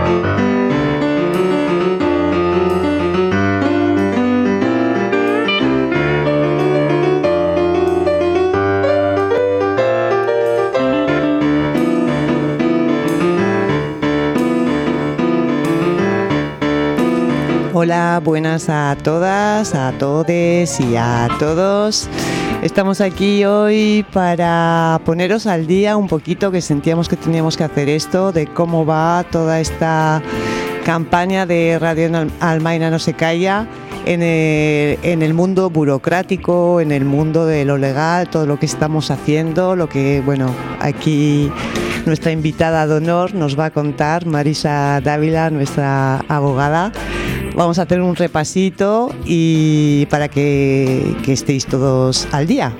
Hola, buenas a todas, a todes y a todos. Estamos aquí hoy para poneros al día un poquito, que sentíamos que teníamos que hacer esto, de cómo va toda esta campaña de Radio Almaina no se calla en el mundo burocrático, en el mundo de lo legal, todo lo que estamos haciendo, lo que, bueno, aquí nuestra invitada de honor nos va a contar, Marisa Dávila, nuestra abogada. Vamos a hacer un repasito y para que estéis todos al día.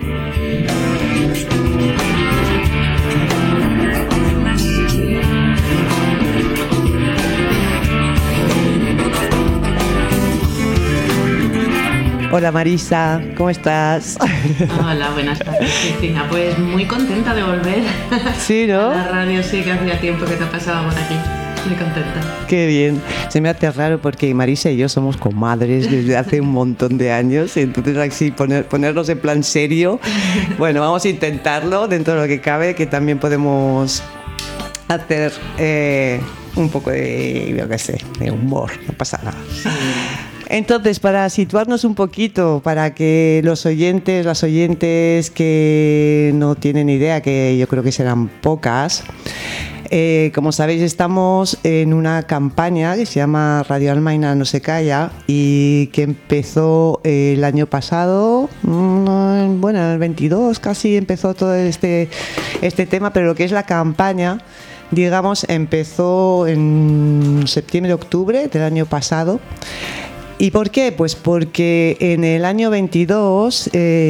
Hola Marisa, ¿cómo estás? Hola, buenas tardes, Cristina. Pues muy contenta de volver. Sí, ¿no? A la radio, sí, que hacía tiempo que te pasaba por aquí. Muy contenta. Qué bien. Se me hace raro porque Marisa y yo somos comadres desde hace un montón de años, entonces así ponernos en plan serio. Bueno, vamos a intentarlo dentro de lo que cabe, que también podemos hacer un poco de, yo qué sé, de humor, no pasa nada. Sí. Entonces, para situarnos un poquito, para que los oyentes, las oyentes que no tienen idea, que yo creo que serán pocas, como sabéis, estamos en una campaña que se llama Radio Almaina no se calla y que empezó el año pasado, bueno, en el 22 casi empezó todo este tema, pero lo que es la campaña, digamos, empezó en septiembre-octubre del año pasado. ¿Y por qué? Pues porque en el año 22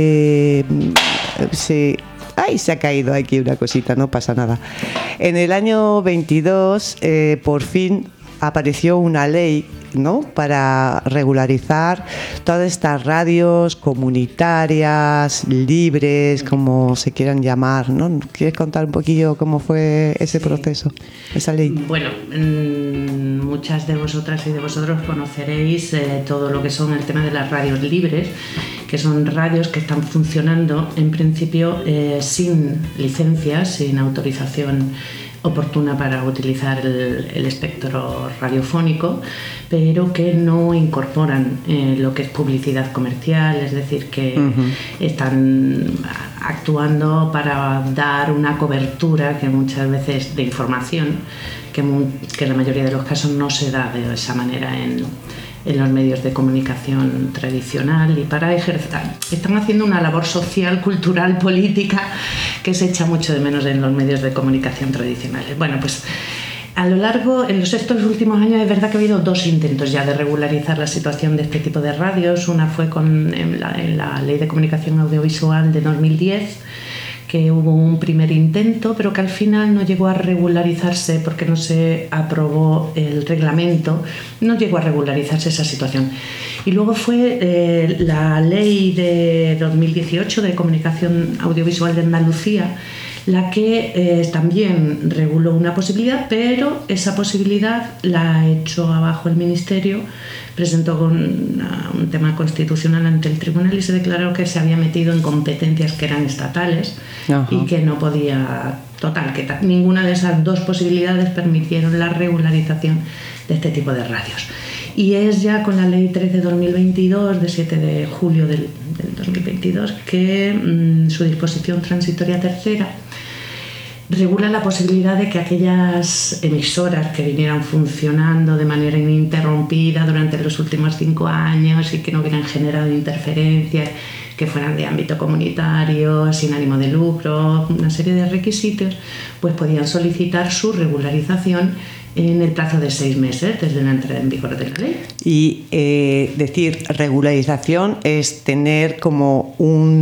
se ha caído aquí una cosita, no pasa nada. En el año 22 por fin apareció una ley, ¿no?, para regularizar todas estas radios comunitarias, libres, como se quieran llamar, ¿no? ¿Quieres contar un poquillo cómo fue ese proceso, esa ley? Bueno, muchas de vosotras y de vosotros conoceréis todo lo que son el tema de las radios libres, que son radios que están funcionando en principio sin licencias, sin autorización oportuna para utilizar el espectro radiofónico, pero que no incorporan lo que es publicidad comercial, es decir, que están actuando para dar una cobertura que muchas veces de información, que en la mayoría de los casos no se da de esa manera en los medios de comunicación tradicional, y para ejercer, están haciendo una labor social, cultural, política que se echa mucho de menos en los medios de comunicación tradicionales. Bueno, pues a lo largo, en estos últimos años, es verdad que ha habido dos intentos ya de regularizar la situación de este tipo de radios. Una fue en la Ley de Comunicación Audiovisual de 2010, que hubo un primer intento, pero que al final no llegó a regularizarse porque no se aprobó el reglamento, no llegó a regularizarse esa situación. Y luego fue la Ley de 2018 de Comunicación Audiovisual de Andalucía la que también reguló una posibilidad, pero esa posibilidad la echó abajo el Ministerio, presentó un tema constitucional ante el tribunal y se declaró que se había metido en competencias que eran estatales. Ajá. Y que no podía, que ninguna de esas dos posibilidades permitieron la regularización de este tipo de radios. Y es ya con la Ley 3 de 2022, de 7 de julio del 2022, que su disposición transitoria tercera regula la posibilidad de que aquellas emisoras que vinieran funcionando de manera ininterrumpida durante los últimos 5 años y que no hubieran generado interferencias, que fueran de ámbito comunitario, sin ánimo de lucro, una serie de requisitos, pues podían solicitar su regularización en el plazo de 6 meses desde la entrada en vigor de la ley. Y decir regularización es tener como un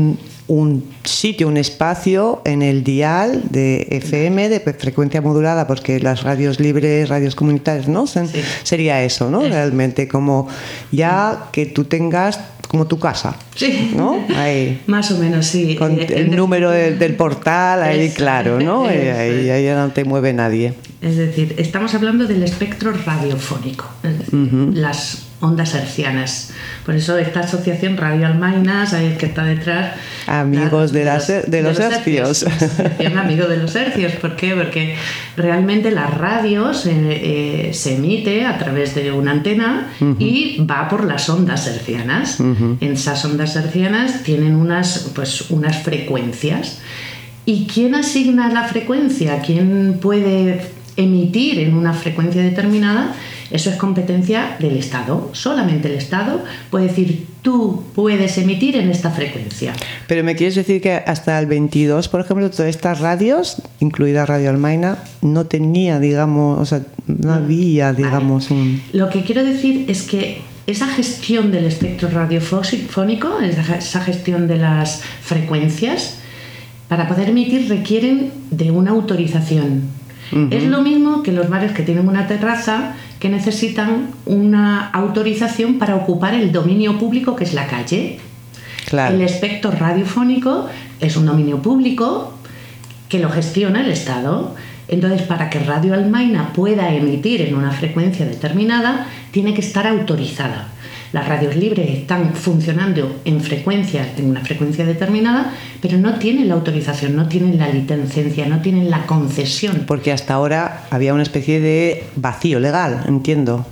un sitio, un espacio en el dial de FM, de frecuencia modulada, porque las radios libres, radios comunitarias, ¿no? Sería eso, ¿no? Realmente, como ya que tú tengas como tu casa, ¿no? Ahí, más o menos, sí. Con el número del portal, ahí claro, ¿no? Ahí no te mueve nadie. Es decir, estamos hablando del espectro radiofónico, es decir, las ondas hercianas. Por eso esta asociación Radio Almaina, sabéis que está detrás. Amigos de los hercios. Amigos de los hercios. ¿Por qué? Porque realmente la radio se emite a través de una antena y va por las ondas hercianas. En esas ondas hercianas tienen unas frecuencias. ¿Y quién asigna la frecuencia? ¿Quién puede emitir en una frecuencia determinada? Eso es competencia del Estado. Solamente el Estado puede decir, tú puedes emitir en esta frecuencia. Pero me quieres decir que hasta el 22, por ejemplo, todas estas radios, incluida Radio Almaina, no tenía, digamos, o sea, no había, digamos, Lo que quiero decir es que esa gestión del espectro radiofónico, esa gestión de las frecuencias, para poder emitir requieren de una autorización. Es lo mismo que los bares que tienen una terraza que necesitan una autorización para ocupar el dominio público que es la calle. Claro. El espectro radiofónico es un dominio público que lo gestiona el Estado. Entonces, para que Radio Almaina pueda emitir en una frecuencia determinada, tiene que estar autorizada. Las radios libres están funcionando en una frecuencia determinada, pero no tienen la autorización, no tienen la licencia, no tienen la concesión. Porque hasta ahora había una especie de vacío legal, entiendo.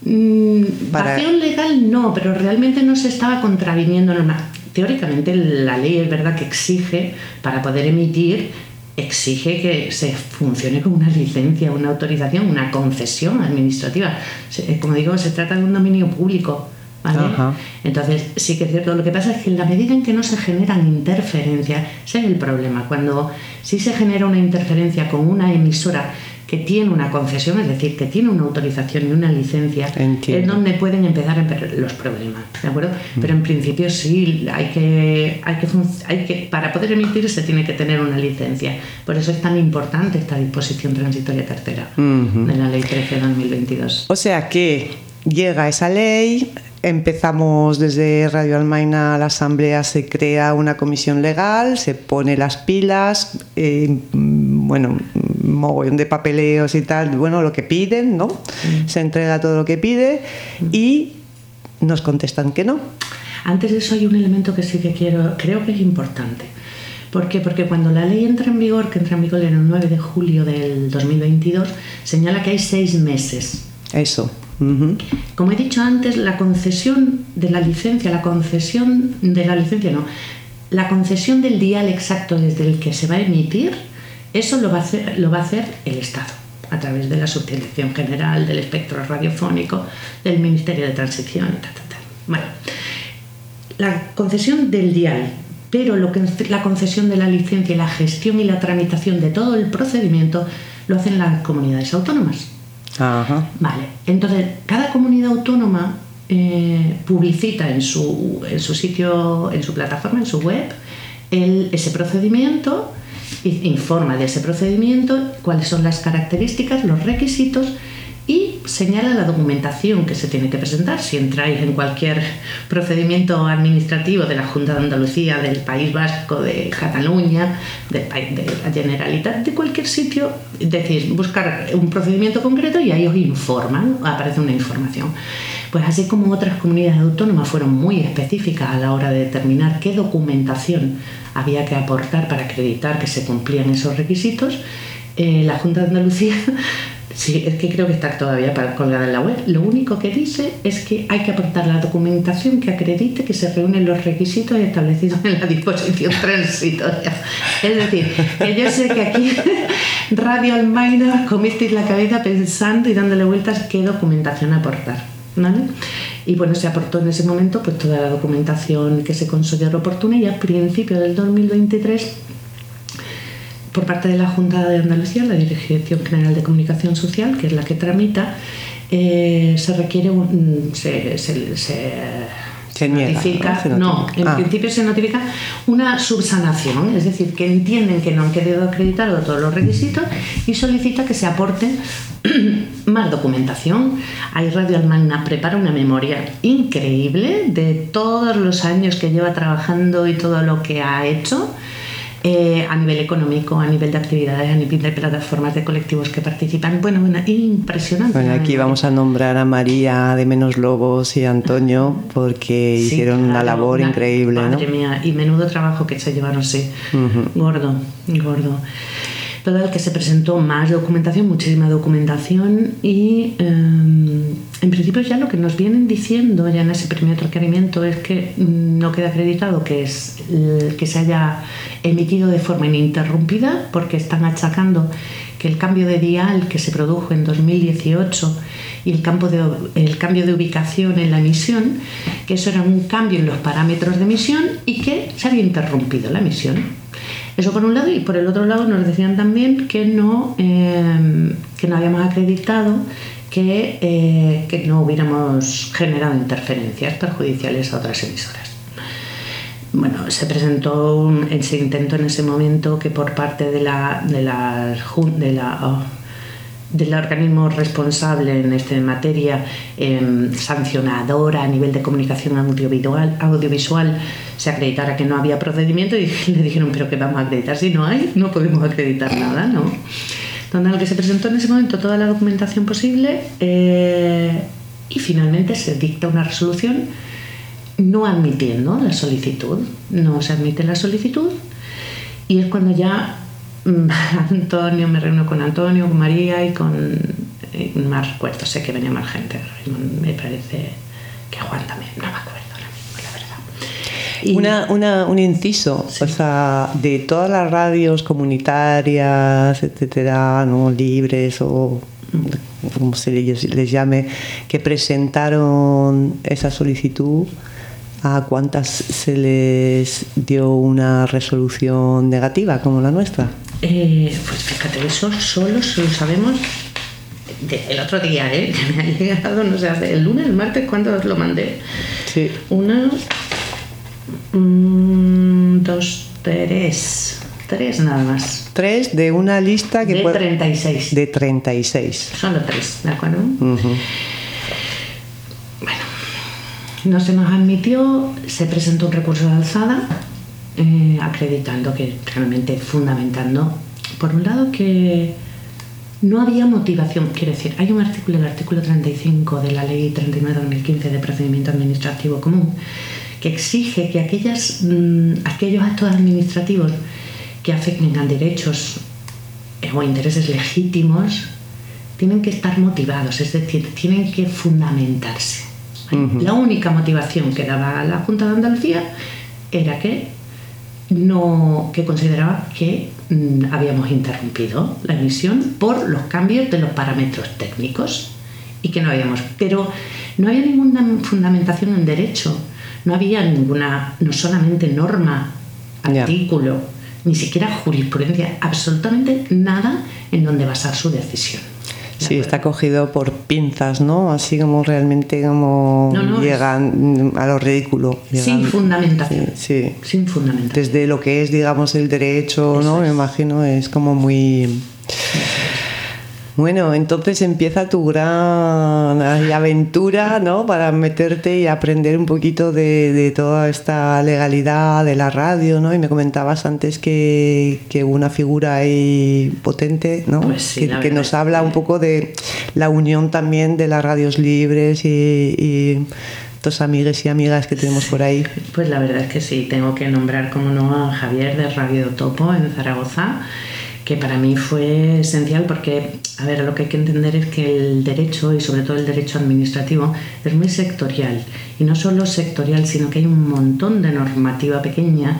Vacío legal no, pero realmente no se estaba contraviniendo nada. Teóricamente la ley es verdad que exige, para poder emitir, exige que se funcione con una licencia, una autorización, una concesión administrativa. Como digo, se trata de un dominio público. ¿Vale? Entonces sí que es cierto. Lo que pasa es que en la medida en que no se generan interferencias, ese es el problema. Cuando sí se genera una interferencia con una emisora que tiene una concesión, es decir, que tiene una autorización y una licencia, es donde pueden empezar los problemas, ¿de acuerdo? Pero en principio sí, para poder emitir se tiene que tener una licencia. Por eso es tan importante esta disposición transitoria tercera de la Ley 13/2022. O sea que llega esa ley. Empezamos desde Radio Almaina, la asamblea, se crea una comisión legal, se pone las pilas, mogollón de papeleos y tal, lo que piden, ¿no? Se entrega todo lo que pide y nos contestan que no. Antes de eso hay un elemento que sí que creo que es importante. ¿Por qué? Porque cuando la ley entra en vigor, que entra en vigor el 9 de julio del 2022, señala que hay 6 meses. Eso. Como he dicho antes, la concesión del dial exacto desde el que se va a emitir, eso lo va a hacer el Estado a través de la Subdirección General del Espectro Radiofónico del Ministerio de Transición y tal. Bueno, la concesión del dial, pero la concesión de la licencia y la gestión y la tramitación de todo el procedimiento lo hacen las comunidades autónomas. Vale, entonces cada comunidad autónoma publicita en su sitio, en su plataforma, en su web, ese procedimiento, informa de ese procedimiento, cuáles son las características, los requisitos y señala la documentación que se tiene que presentar. Si entráis en cualquier procedimiento administrativo de la Junta de Andalucía, del País Vasco, de Cataluña, de la Generalitat, de cualquier sitio, decís buscar un procedimiento concreto y ahí os informan, aparece una información. Pues así como otras comunidades autónomas fueron muy específicas a la hora de determinar qué documentación había que aportar para acreditar que se cumplían esos requisitos, la Junta de Andalucía, sí, es que creo que está todavía colgada en la web, lo único que dice es que hay que aportar la documentación que acredite que se reúnen los requisitos establecidos en la disposición transitoria. Es decir, que yo sé que aquí Radio Almaina comisteis la cabeza pensando y dándole vueltas qué documentación aportar, ¿vale? Y bueno, se aportó en ese momento pues toda la documentación que se consideró oportuna y a principios del 2023 por parte de la Junta de Andalucía, la Dirección General de Comunicación Social, que es la que tramita, se requiere se notifica, en principio se notifica una subsanación, es decir, que entienden que no han querido acreditar todos los requisitos y solicita que se aporte más documentación. Ahí Radio Almagna prepara una memoria increíble de todos los años que lleva trabajando y todo lo que ha hecho. A nivel económico, a nivel de actividades, a nivel de plataformas de colectivos que participan. Bueno, impresionante. Bueno, aquí vamos a nombrar a María de Menos Lobos y a Antonio porque hicieron una labor increíble, madre mía, y menudo trabajo que se llevaron, sí. Gordo. Total, que se presentó más documentación, muchísima documentación y en principio ya lo que nos vienen diciendo ya en ese primer requerimiento es que no queda acreditado que se haya emitido de forma ininterrumpida, porque están achacando que el cambio de dial que se produjo en 2018 y el cambio de ubicación en la emisión, que eso era un cambio en los parámetros de emisión y que se había interrumpido la emisión. Eso por un lado, y por el otro lado nos decían también que no habíamos acreditado que no hubiéramos generado interferencias perjudiciales a otras emisoras. Bueno, se intentó en ese momento que por parte del organismo responsable en esta materia, sancionadora a nivel de comunicación audiovisual, se acreditara que no había procedimiento, y le dijeron, pero ¿qué vamos a acreditar? Si no hay, no podemos acreditar nada, ¿no? Donde se presentó en ese momento toda la documentación posible y finalmente se dicta una resolución no admitiendo la solicitud. No se admite la solicitud y es cuando ya Antonio, me reúno con Antonio, con María y con más recuerdo, sé que venía más gente, me parece que Juan también, no me acuerdo ahora mismo, la verdad. Un inciso, sí. O sea, de todas las radios comunitarias, etcétera, no libres o como se les llame, que presentaron esa solicitud, ¿a cuántas se les dio una resolución negativa como la nuestra? Pues fíjate, eso solo lo sabemos el otro día, que me ha llegado, no sé, el lunes, el martes, ¿cuándo os lo mandé? Sí. 1, 2, 3 nada más. 3 de una lista que de 36. De 36. Solo 3, ¿de acuerdo? Uh-huh. Bueno, no se nos admitió, se presentó un recurso de alzada, acreditando que realmente fundamentando, por un lado, que no había motivación. Quiero decir, hay un artículo, el artículo 35 de la Ley 39/2015 de Procedimiento Administrativo Común, que exige que aquellos actos administrativos que afecten a derechos o intereses legítimos tienen que estar motivados, es decir, tienen que fundamentarse. Uh-huh. La única motivación que daba la Junta de Andalucía era que consideraba que habíamos interrumpido la emisión por los cambios de los parámetros técnicos y que no había ninguna fundamentación en derecho, no había ninguna, no solamente norma, artículo, ni siquiera jurisprudencia, absolutamente nada en donde basar su decisión. Sí, está cogido por pinzas, ¿no? Así como realmente llegan a lo ridículo. Sin fundamentación. Sí. Sin fundamentación. Desde lo que es, digamos, el derecho, ¿no? Me imagino, es como muy... Bueno, entonces empieza tu gran aventura, ¿no? Para meterte y aprender un poquito de toda esta legalidad de la radio, ¿no? Y me comentabas antes que hubo una figura ahí potente, ¿no? Pues sí, que nos habla un poco de la unión también de las radios libres y tus amigues y amigas que tenemos por ahí. Pues la verdad es que sí, tengo que nombrar, como no, a Javier de Radio Topo en Zaragoza, que para mí fue esencial porque, a ver, lo que hay que entender es que el derecho, y sobre todo el derecho administrativo, es muy sectorial. Y no solo sectorial, sino que hay un montón de normativa pequeña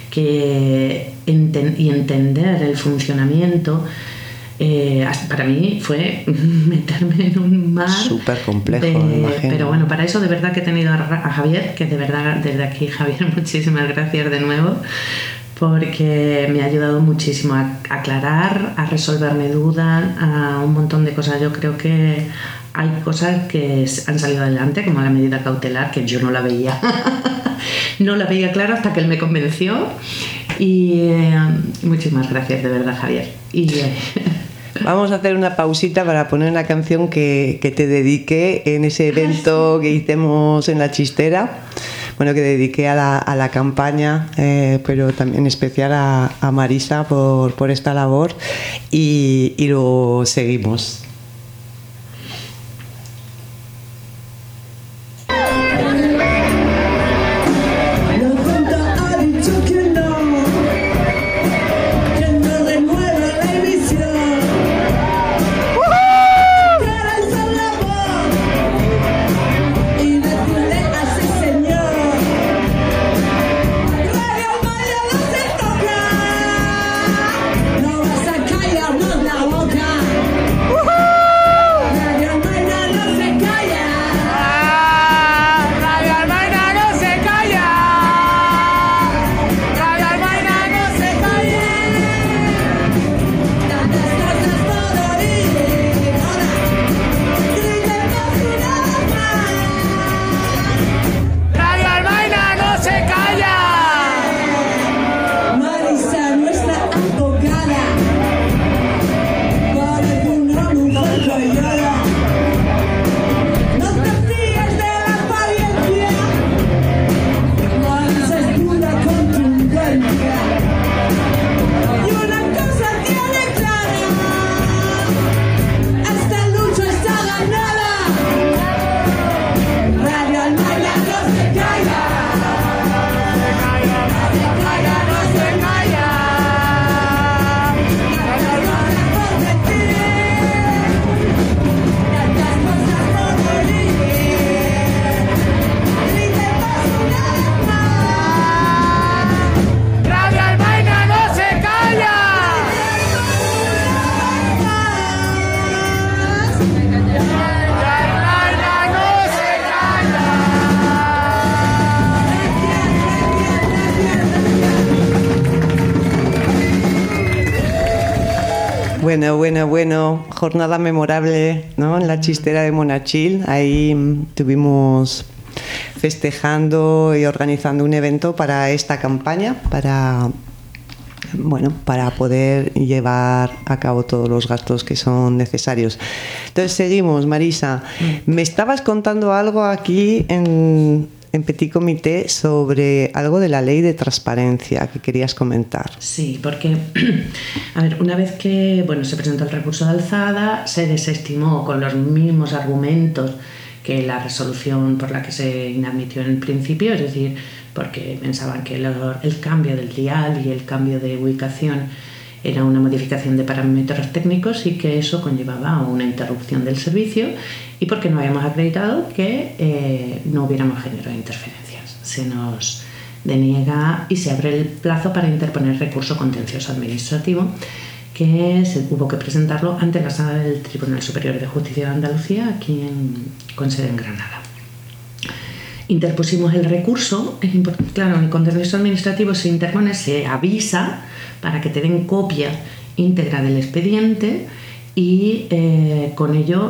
y entender el funcionamiento. Para mí fue meterme en un mar súper complejo, me imagino. Pero bueno, para eso de verdad que he tenido a Javier, que de verdad desde aquí, Javier, muchísimas gracias de nuevo, porque me ha ayudado muchísimo a aclarar, a resolverme dudas, a un montón de cosas. Yo creo que hay cosas que han salido adelante, como la medida cautelar, que yo no la veía. No la veía clara hasta que él me convenció. Y muchísimas gracias, de verdad, Javier. Vamos a hacer una pausita para poner una canción que te dediqué en ese evento que hicimos en La Chistera. Bueno, que dediqué a la campaña, pero también en especial a Marisa por esta labor. Y lo seguimos. Bueno, jornada memorable, ¿no? En La Chistera de Monachil. Ahí estuvimos festejando y organizando un evento para esta campaña, para poder llevar a cabo todos los gastos que son necesarios. Entonces seguimos, Marisa. Me estabas contando algo aquí en Petit Comité sobre algo de la ley de transparencia que querías comentar. Sí, porque, a ver, una vez que se presentó el recurso de alzada, se desestimó con los mismos argumentos que la resolución por la que se inadmitió en el principio, es decir, porque pensaban que el cambio del dial y el cambio de ubicación era una modificación de parámetros técnicos y que eso conllevaba a una interrupción del servicio, y porque no habíamos acreditado que no hubiéramos generado interferencias. Se nos deniega y se abre el plazo para interponer recurso contencioso administrativo, que hubo que presentarlo ante la Sala del Tribunal Superior de Justicia de Andalucía, aquí con sede en Granada. Interpusimos el recurso. Claro, en el contencioso administrativo se interpone, se avisa para que te den copia íntegra del expediente y con ello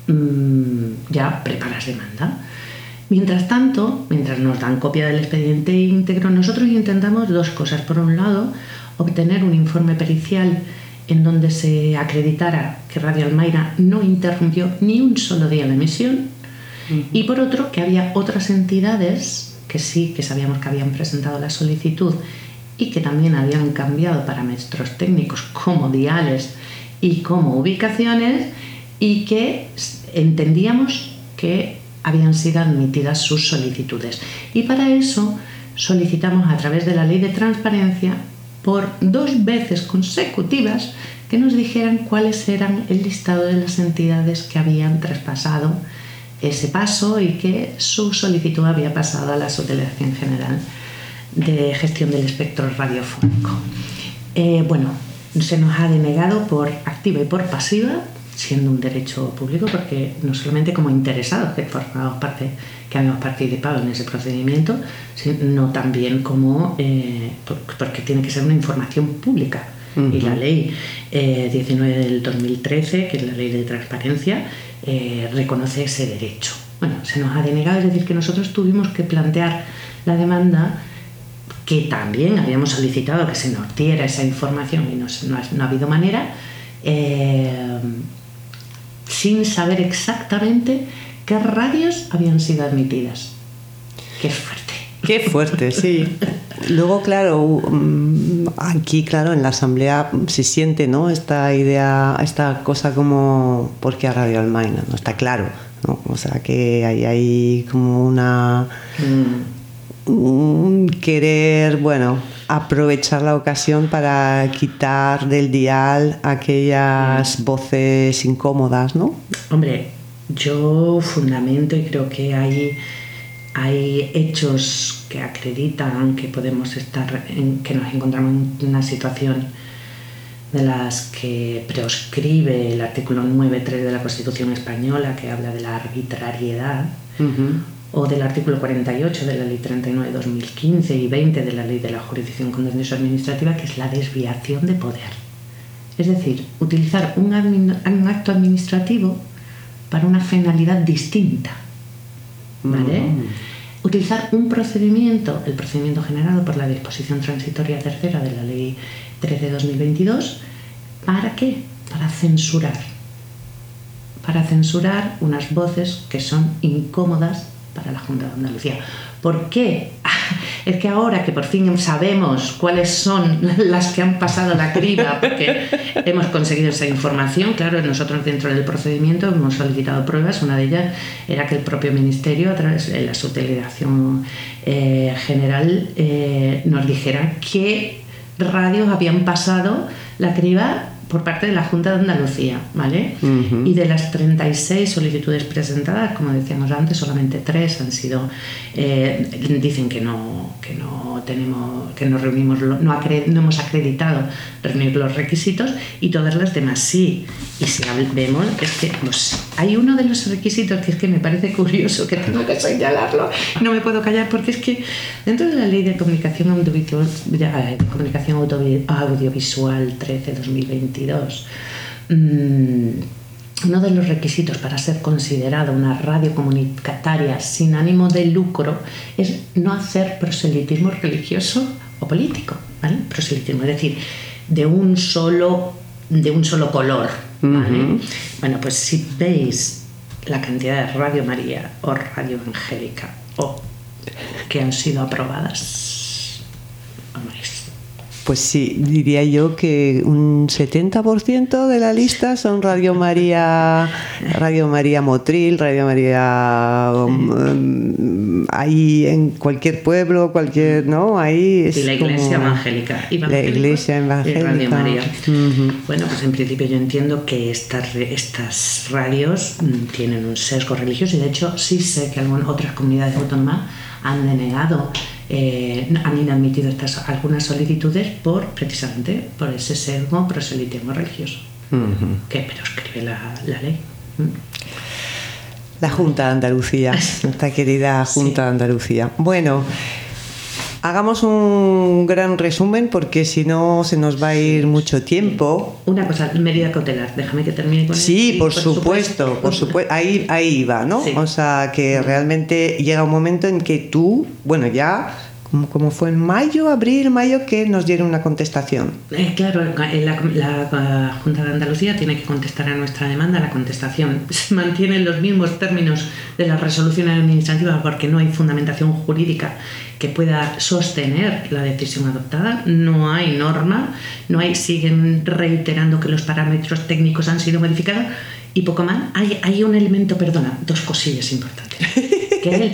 ya preparas demanda. Mientras tanto, mientras nos dan copia del expediente íntegro, nosotros intentamos dos cosas. Por un lado, obtener un informe pericial en donde se acreditara que Radio Almaira no interrumpió ni un solo día la emisión, y por otro, que había otras entidades que sí, que sabíamos que habían presentado la solicitud y que también habían cambiado parámetros técnicos como diales y como ubicaciones, y que entendíamos que habían sido admitidas sus solicitudes. Y para eso solicitamos, a través de la ley de transparencia, por 2 veces consecutivas, que nos dijeran cuáles eran el listado de las entidades que habían traspasado ese paso y que su solicitud había pasado a la Subdelegación General de Gestión del Espectro Radiofónico. Se nos ha denegado por activa y por pasiva, siendo un derecho público, porque no solamente como interesados que habíamos participado en ese procedimiento, sino también como porque tiene que ser una información pública Y la ley 19 del 2013, que es la ley de transparencia, reconoce ese derecho. Bueno, se nos ha denegado, es decir, que nosotros tuvimos que plantear la demanda, que también habíamos solicitado que se nos diera esa información y no ha habido manera, sin saber exactamente qué radios habían sido admitidas. ¡Qué fuerte! ¡Qué fuerte, sí! Luego, claro, aquí, claro, en la Asamblea se siente, ¿no?, esta idea, esta cosa como, ¿por qué a Radio Almaina? No está claro, ¿no? O sea, que hay como una... un querer, bueno, aprovechar la ocasión para quitar del dial aquellas voces incómodas, ¿no? Hombre, yo fundamento y creo que hay hechos que acreditan que podemos que nos encontramos en una situación de las que proscribe el artículo 9.3 de la Constitución española, que habla de la arbitrariedad, o del artículo 48 de la Ley 39/2015 y 20 de la Ley de la Jurisdicción Contencioso Administrativa, que es la desviación de poder. Es decir, utilizar un acto administrativo para una finalidad distinta, ¿vale? Utilizar un procedimiento, el procedimiento generado por la disposición transitoria tercera de la Ley 13/2022, ¿para qué? Para censurar unas voces que son incómodas para la Junta de Andalucía. ¿Por qué? Es que ahora que por fin sabemos cuáles son las que han pasado la criba, porque hemos conseguido esa información, claro, nosotros dentro del procedimiento hemos solicitado pruebas. Una de ellas era que el propio Ministerio, a través de la Subdelegación General, nos dijera qué radios habían pasado la criba por parte de la Junta de Andalucía, ¿vale? Y de las 36 solicitudes presentadas, como decíamos antes, solamente 3 han sido, dicen que no tenemos, que no reunimos, no hemos acreditado reunir los requisitos, y todas las demás sí. Y si vemos, es que pues, hay uno de los requisitos que es que me parece curioso, que tengo que señalarlo, no me puedo callar, porque es que dentro de la Ley de Comunicación Audiovisual 13/2022, uno de los requisitos para ser considerada una radio comunitaria sin ánimo de lucro es no hacer proselitismo religioso o político, ¿vale? Proselitismo, es decir, de un solo color, ¿vale? Bueno, pues si veis la cantidad de Radio María o Radio Angélica que han sido aprobadas, pues sí, diría yo que un 70% de la lista son Radio María Motril, Radio María ahí en cualquier pueblo, ¿no? Ahí es y la Iglesia Evangélica. La Iglesia Evangélica. Y Radio María. Bueno, pues en principio yo entiendo que estas radios tienen un sesgo religioso, y de hecho sí sé que otras comunidades autónomas han denegado, han inadmitido algunas solicitudes precisamente por ese sesgo proselitismo religioso, que proscribe la ley. La Junta de Andalucía, nuestra querida Junta de Andalucía. Bueno, hagamos un gran resumen, porque si no se nos va a ir mucho tiempo. Una cosa, medida cautelar, déjame que termine con eso. Sí, por supuesto. Ahí va, ¿no? Sí. O sea, que realmente llega un momento en que tú, bueno, ya, como fue en abril, mayo, que nos dieron una contestación. Claro, la Junta de Andalucía tiene que contestar a nuestra demanda. La contestación se mantiene en los mismos términos de las resoluciones administrativas, porque no hay fundamentación jurídica que pueda sostener la decisión adoptada. No hay norma, siguen reiterando que los parámetros técnicos han sido modificados y poco más. Hay un elemento, dos cosillas importantes. Que es el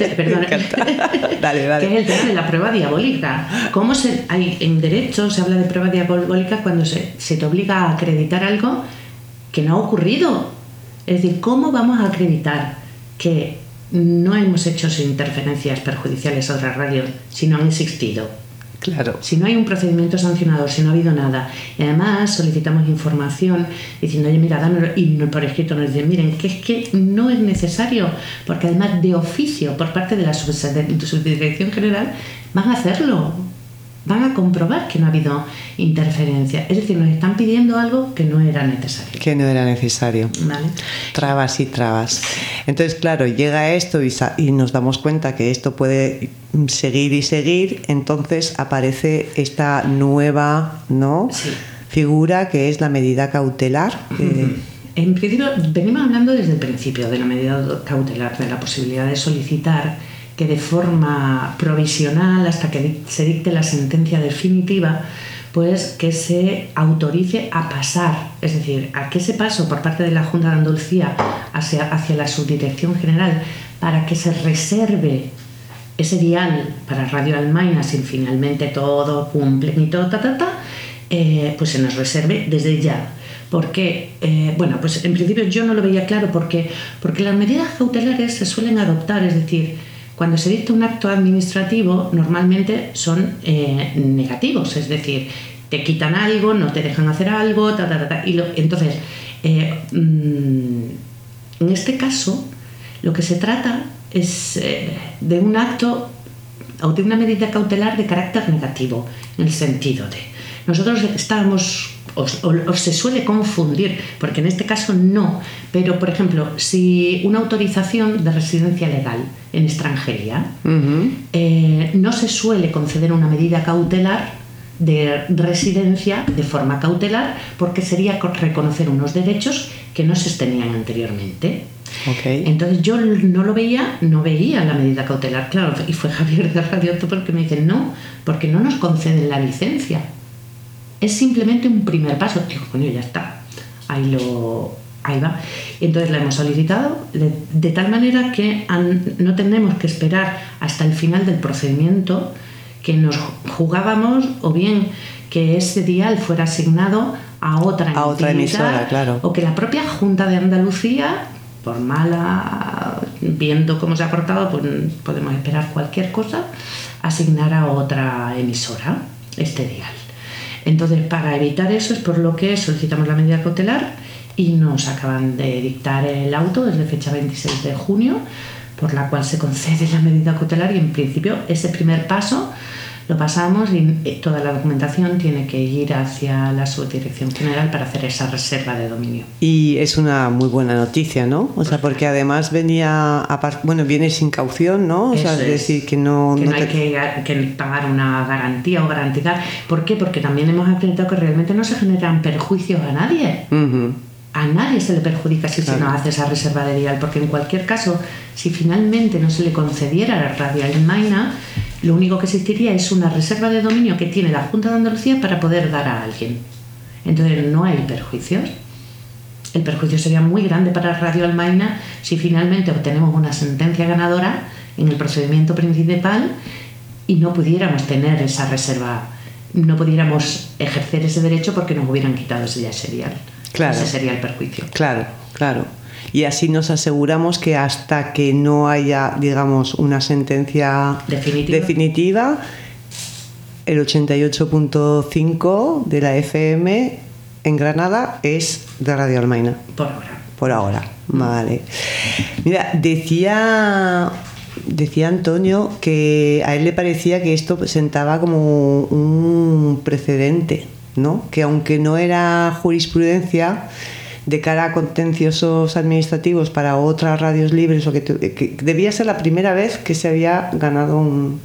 tema de la prueba diabólica. En derecho se habla de prueba diabólica cuando se te obliga a acreditar algo que no ha ocurrido. Es decir, ¿cómo vamos a acreditar que no hemos hecho interferencias perjudiciales a otras radios si no han existido? Claro. Si no hay un procedimiento sancionador, si no ha habido nada. Y además solicitamos información diciendo, oye, mira, dámelo, y por escrito nos dicen, miren, que es que no es necesario, porque además de oficio por parte de la Subdirección General van a hacerlo. van a comprobar que no ha habido interferencia. Es decir, nos están pidiendo algo que no era necesario. Que no era necesario. ¿Vale? Trabas y trabas. Entonces, claro, llega esto y nos damos cuenta que esto puede seguir y seguir, entonces aparece esta nueva, ¿no? Sí. Figura que es la medida cautelar. En principio, venimos hablando desde el principio de la medida cautelar, de la posibilidad de solicitar que de forma provisional, hasta que se dicte la sentencia definitiva, pues que se autorice a pasar, es decir, a que ese paso por parte de la Junta de Andalucía hacia la Subdirección General, para que se reserve ese dial para Radio Almaina, si finalmente todo cumple y todo, pues se nos reserve desde ya. Porque, bueno, pues en principio yo no lo veía claro, porque las medidas cautelares se suelen adoptar, es decir, cuando se dicta un acto administrativo normalmente son negativos, es decir, te quitan algo, no te dejan hacer algo, entonces, en este caso, lo que se trata es de un acto o de una medida cautelar de carácter negativo, en el sentido de nosotros estábamos o se suele confundir, porque en este caso no, pero por ejemplo, si una autorización de residencia legal en extranjería, no se suele conceder una medida cautelar de residencia de forma cautelar, porque sería reconocer unos derechos que no se tenían anteriormente. Okay. Entonces yo no veía la medida cautelar, claro, y fue Javier de Radio porque me dice no, porque no nos conceden la licencia. Es simplemente un primer paso. Digo, coño, ya está. Ahí va. Y entonces la hemos solicitado de tal manera que no tenemos que esperar hasta el final del procedimiento, que nos jugábamos o bien que ese dial fuera asignado a otra emisora, claro. O que la propia Junta de Andalucía, por mala, viendo cómo se ha portado, pues podemos esperar cualquier cosa, asignara a otra emisora este dial. Entonces, para evitar eso es por lo que solicitamos la medida cautelar y nos acaban de dictar el auto desde fecha 26 de junio, por la cual se concede la medida cautelar y en principio ese primer paso lo pasamos y toda la documentación tiene que ir hacia la Subdirección General para hacer esa reserva de dominio. Y es una muy buena noticia, ¿no? O sea, porque además viene sin caución, ¿no? O sea, es decir, que no hay que pagar una garantía o garantizar. ¿Por qué? Porque también hemos acreditado que realmente no se generan perjuicios a nadie. A nadie se le perjudica si se nos hace esa reserva de dial, porque en cualquier caso, si finalmente no se le concediera a Radio Almaina, lo único que existiría es una reserva de dominio que tiene la Junta de Andalucía para poder dar a alguien. Entonces no hay perjuicios. El perjuicio sería muy grande para Radio Almaina si finalmente obtenemos una sentencia ganadora en el procedimiento principal y no pudiéramos tener esa reserva, no pudiéramos ejercer ese derecho porque nos hubieran quitado ese dial. Claro. Ese sería el perjuicio. Claro. Y así nos aseguramos que hasta que no haya, digamos, una sentencia definitiva, el 88.5 de la FM en Granada es de Radio Almaina. Por ahora, vale. Mira, decía Antonio que a él le parecía que esto sentaba como un precedente, ¿no? Que aunque no era jurisprudencia de cara a contenciosos administrativos para otras radios libres, o que debía ser la primera vez que se había ganado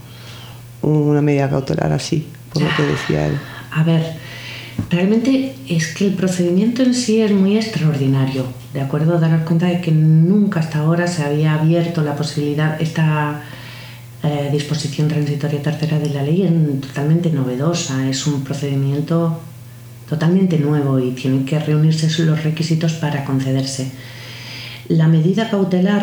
una medida cautelar así, por lo que decía él. A ver, realmente es que el procedimiento en sí es muy extraordinario, ¿de acuerdo? Daros cuenta de que nunca hasta ahora se había abierto la posibilidad, esta disposición transitoria tercera de la ley es totalmente novedosa, es un procedimiento totalmente nuevo y tienen que reunirse los requisitos para concederse. La medida cautelar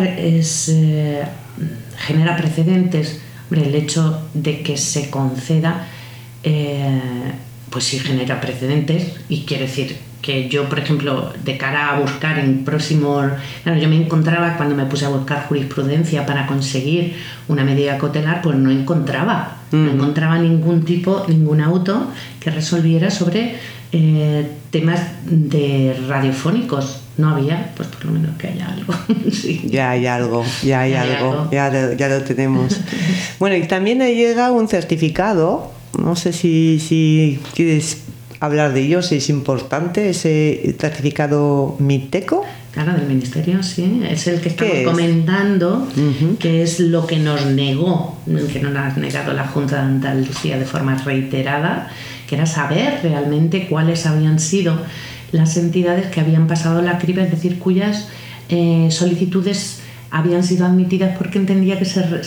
genera precedentes. Hombre, el hecho de que se conceda, pues sí genera precedentes, y quiere decir que yo, por ejemplo, de cara a buscar en próximo... Claro, yo me encontraba, cuando me puse a buscar jurisprudencia para conseguir una medida cautelar, pues no encontraba ningún auto que resolviera sobre temas de radiofónicos. No había, pues por lo menos que haya algo. Sí. Ya hay algo, ya lo tenemos. Bueno, y también le llega un certificado No sé si quieres hablar de ello, si es importante ese certificado MITECO. Claro, del Ministerio, sí. Es el que estamos comentando, que es lo que nos negó, que nos ha negado la Junta de Andalucía de forma reiterada, que era saber realmente cuáles habían sido las entidades que habían pasado la criba, es decir, cuyas solicitudes habían sido admitidas porque entendía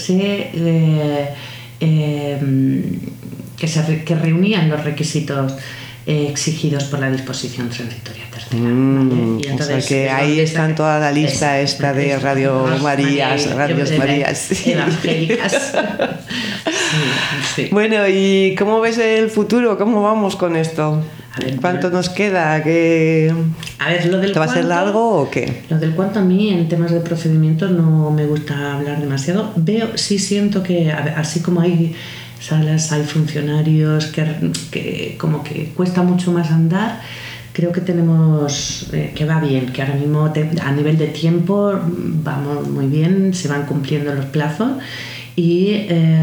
que reunían los requisitos exigidos por la disposición transitoria tercera. ¿Vale? Y entonces, o sea que ahí está en toda la lista de Radio Marías, Radios Marías evangélicas. Sí. Bueno, ¿y cómo ves el futuro? ¿Cómo vamos con esto? ¿Cuánto nos queda? A ver, lo del ¿te va a ser largo o qué? Lo del cuánto, a mí en temas de procedimiento no me gusta hablar demasiado. Sí siento que, así como hay salas, hay funcionarios que como que cuesta mucho más andar, creo que tenemos que va bien, que ahora mismo a nivel de tiempo vamos muy bien, se van cumpliendo los plazos y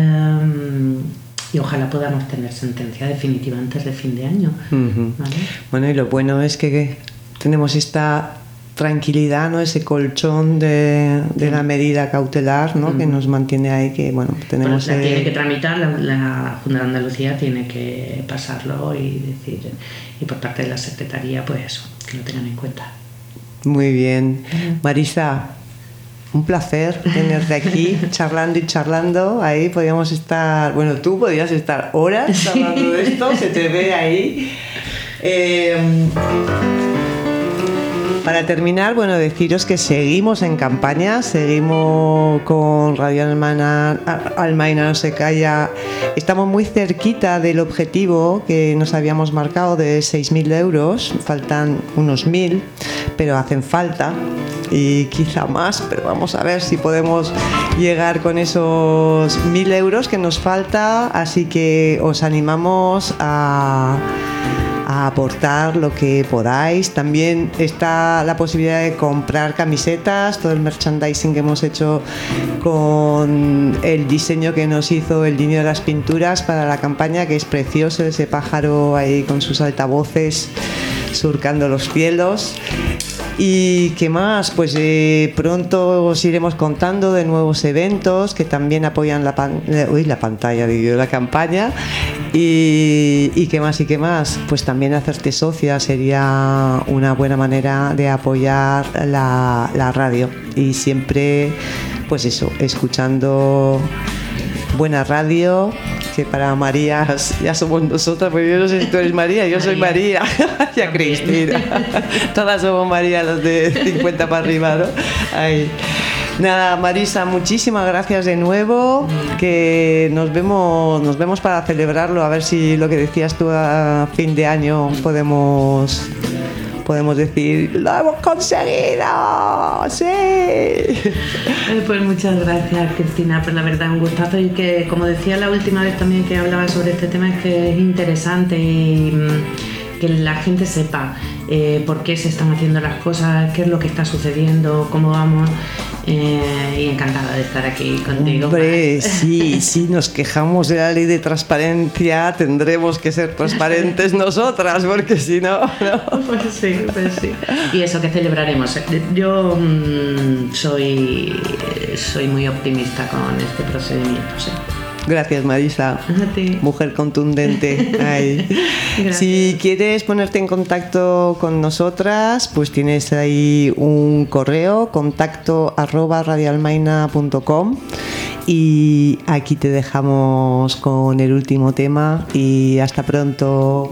ojalá podamos tener sentencia definitiva antes de fin de año. ¿Vale? Bueno, y lo bueno es que tenemos esta tranquilidad, ¿no? Ese colchón de la medida cautelar, ¿no? Que nos mantiene ahí, que bueno, tenemos... Pues tiene que tramitar, la Junta de Andalucía tiene que pasarlo y decir, y por parte de la Secretaría, pues eso, que lo tengan en cuenta. Muy bien. Marisa, un placer tenerte aquí charlando y charlando. Ahí podíamos estar, bueno, tú podías estar horas charlando de esto, se te ve ahí. Para terminar, bueno, deciros que seguimos en campaña, seguimos con Radio Almaina no se calla. Estamos muy cerquita del objetivo que nos habíamos marcado de 6.000 euros, faltan unos 1.000, pero hacen falta y quizá más, pero vamos a ver si podemos llegar con esos 1.000 euros que nos falta, así que os animamos a aportar lo que podáis. También está la posibilidad de comprar camisetas, todo el merchandising que hemos hecho con el diseño que nos hizo el Niño de las Pinturas para la campaña, que es precioso, ese pájaro ahí con sus altavoces surcando los cielos. ¿Y qué más? Pues pronto os iremos contando de nuevos eventos que también apoyan la campaña. ¿Y qué más? ¿Y qué más? Pues también hacerte socia sería una buena manera de apoyar la radio. Y siempre, pues eso, escuchando buena radio, que para María ya somos nosotras, porque yo no sé si tú eres María, yo soy María, ya Cristina, todas somos María, los de 50 para arriba, ¿no? Ay. Nada, Marisa, muchísimas gracias de nuevo, que nos vemos para celebrarlo, a ver si lo que decías tú a fin de año podemos decir, ¡lo hemos conseguido! ¡Sí! Pues muchas gracias, Cristina, pues la verdad un gustazo, y que, como decía la última vez también que hablaba sobre este tema, es que es interesante y que la gente sepa por qué se están haciendo las cosas, qué es lo que está sucediendo, cómo vamos, y encantada de estar aquí contigo. Hombre, sí, si nos quejamos de la ley de transparencia, tendremos que ser transparentes nosotras, porque si no, no. Pues sí. Y eso que celebraremos. Yo soy muy optimista con este procedimiento, sí. Gracias, Marisa. A ti. Mujer contundente. Ay. Si quieres ponerte en contacto con nosotras, pues tienes ahí un correo, contacto@radioalmaina.com, y aquí te dejamos con el último tema y hasta pronto.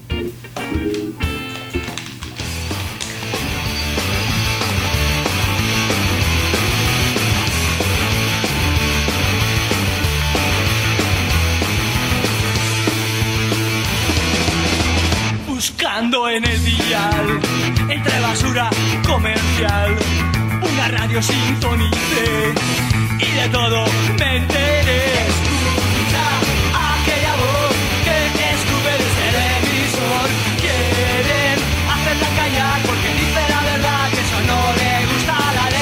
En el dial, entre basura comercial, una radio sintonice y de todo me enteré. Escucha aquella voz que escupe desde el emisor. Quieren hacerla callar porque dice la verdad, que eso no le gusta a la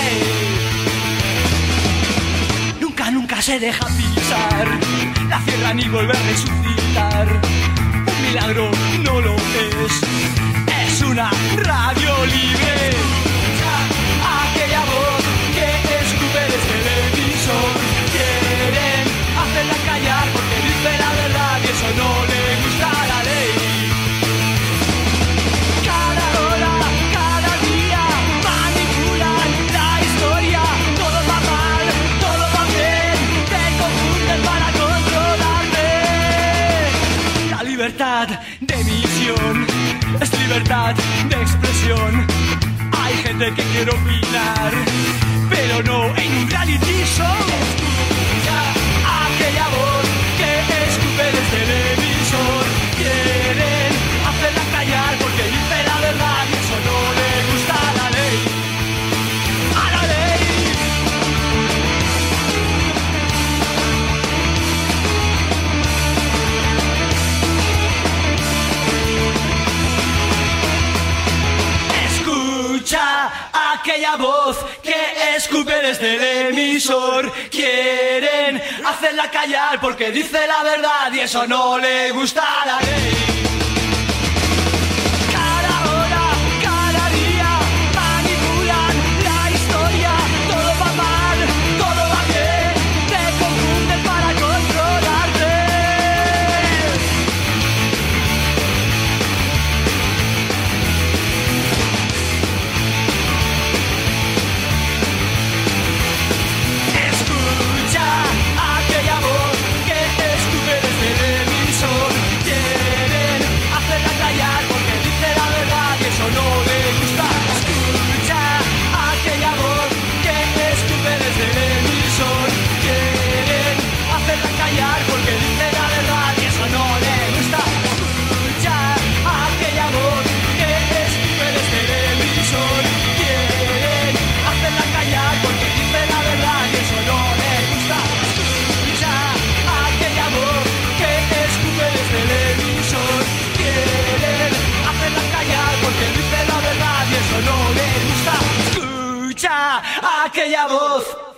ley. Nunca se deja pisar, la cierran y vuelve a resucitar. despertar. Un milagro no lo es una radio libre. Aquella voz que escupe desde el emisor. Quieren hacerla callar porque dice la verdad y eso no le gusta a la ley. Cada hora, cada día manipulan la historia. Todo va mal, todo va bien. Te confunden para controlarte. La libertad de emisión es libertad de expresión. Hay gente que quiere opinar, pero no en un reality show. Escucha aquella voz que escupe desde el emisor. Quieren hacerla callar porque dice la verdad y eso no le gusta a la ley. ¡A la ley! Escucha aquella voz que escupe desde el emisor. Quieren hacerla callar porque dice la verdad y eso no le gusta a la ley. Cada hora, cada día manipulan la historia. Todo va mal, todo va bien. Te confunden para controlarte. Escucha aquella voz que escupe desde el emisor. Quieren hacerla callar porque dice la verdad y eso no le gusta. Escucha aquella voz que escupe desde el emisor. Quieren hacerla callar porque dice la verdad y eso no le gusta. Escucha aquella voz que escupe desde el emisor. Quieren hacerla callar porque dice la verdad y eso no le gusta. Escucha aquella voz que escupe desde el emisor. Quieren hacerla callar porque dice la verdad y eso no le gusta. Escucha aquella voz.